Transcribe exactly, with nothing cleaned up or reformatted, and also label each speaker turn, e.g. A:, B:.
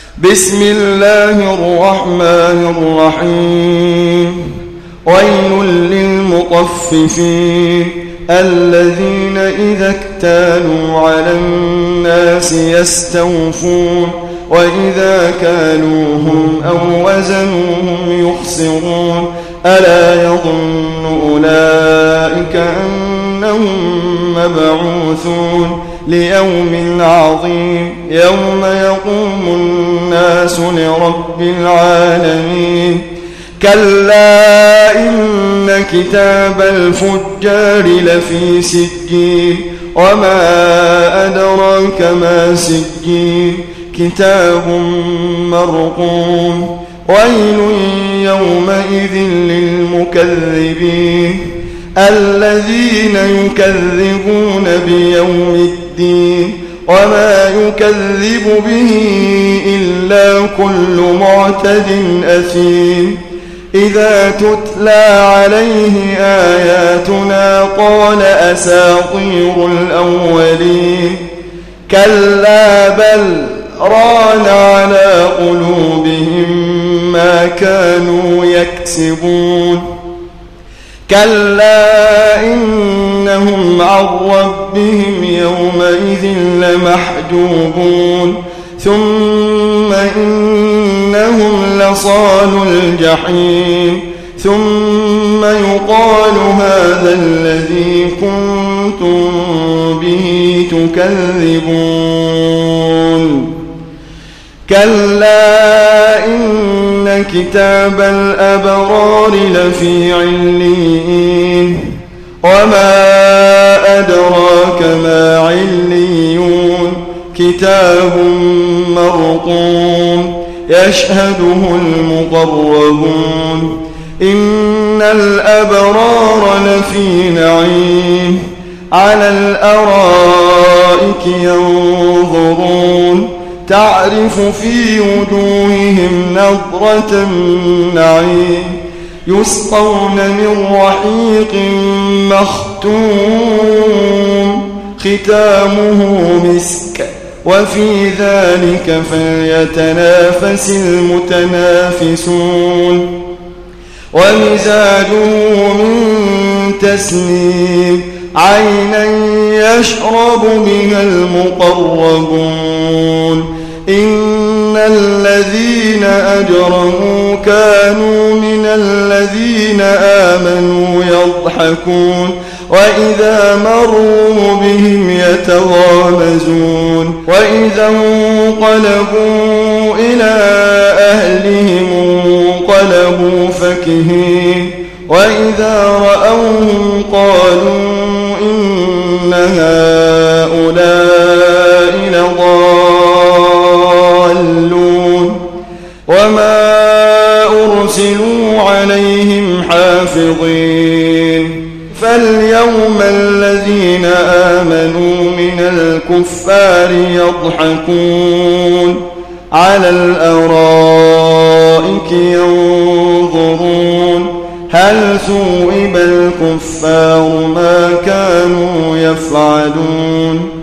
A: بسم الله الرحمن الرحيم ويل للمطففين الذين إذا اكتالوا على الناس يستوفون وإذا كالوهم أو وزنوهم يخسرون ألا يظن أولئك أنهم مبعوثون ليوم عظيم يوم يقوم الناس لرب العالمين كلا إن كتاب الفجار لفي سجين وما أدراك ما سجين كتاب مرقوم ويل يومئذ للمكذبين الذين يكذبون بيوم الدين وما يكذب به إلا كل معتد أثيم إذا تتلى عليه آياتنا قال أساطير الأولين كلا بل ران على قلوبهم ما كانوا يكسبون كلا إنهم عن ربهم يومئذ لمحجوبون ثم إنهم لصال الجحيم ثم يقال هذا الذي كنتم به تكذبون كلا إن كتاب الأبرار لفي عليين وما أدراك ما عليون كتاب مرقوم يشهده المقربون إن الأبرار لفي نعيم على الأرائك ينظرون تعرف في وجوههم نضرة النعيم يسقون من رحيق مختوم ختامه مسك وفي ذلك فليتنافس المتنافسون ومزاجه من تسنيم عينا يشرب بها المقربون إن الذين أجرموا كانوا من الذين آمنوا يضحكون وإذا مروا بهم يتغامزون وإذا انقلبوا إلى أهلهم انقلبوا فكهين وإذا رأوهم قالوا إن هؤلاء لضالون وما أرسلوا عليهم حافظين فاليوم الذين آمنوا من الكفار يضحكون على الأرائك ينظرون هل ثوب الكفار ما كانوا يفعلون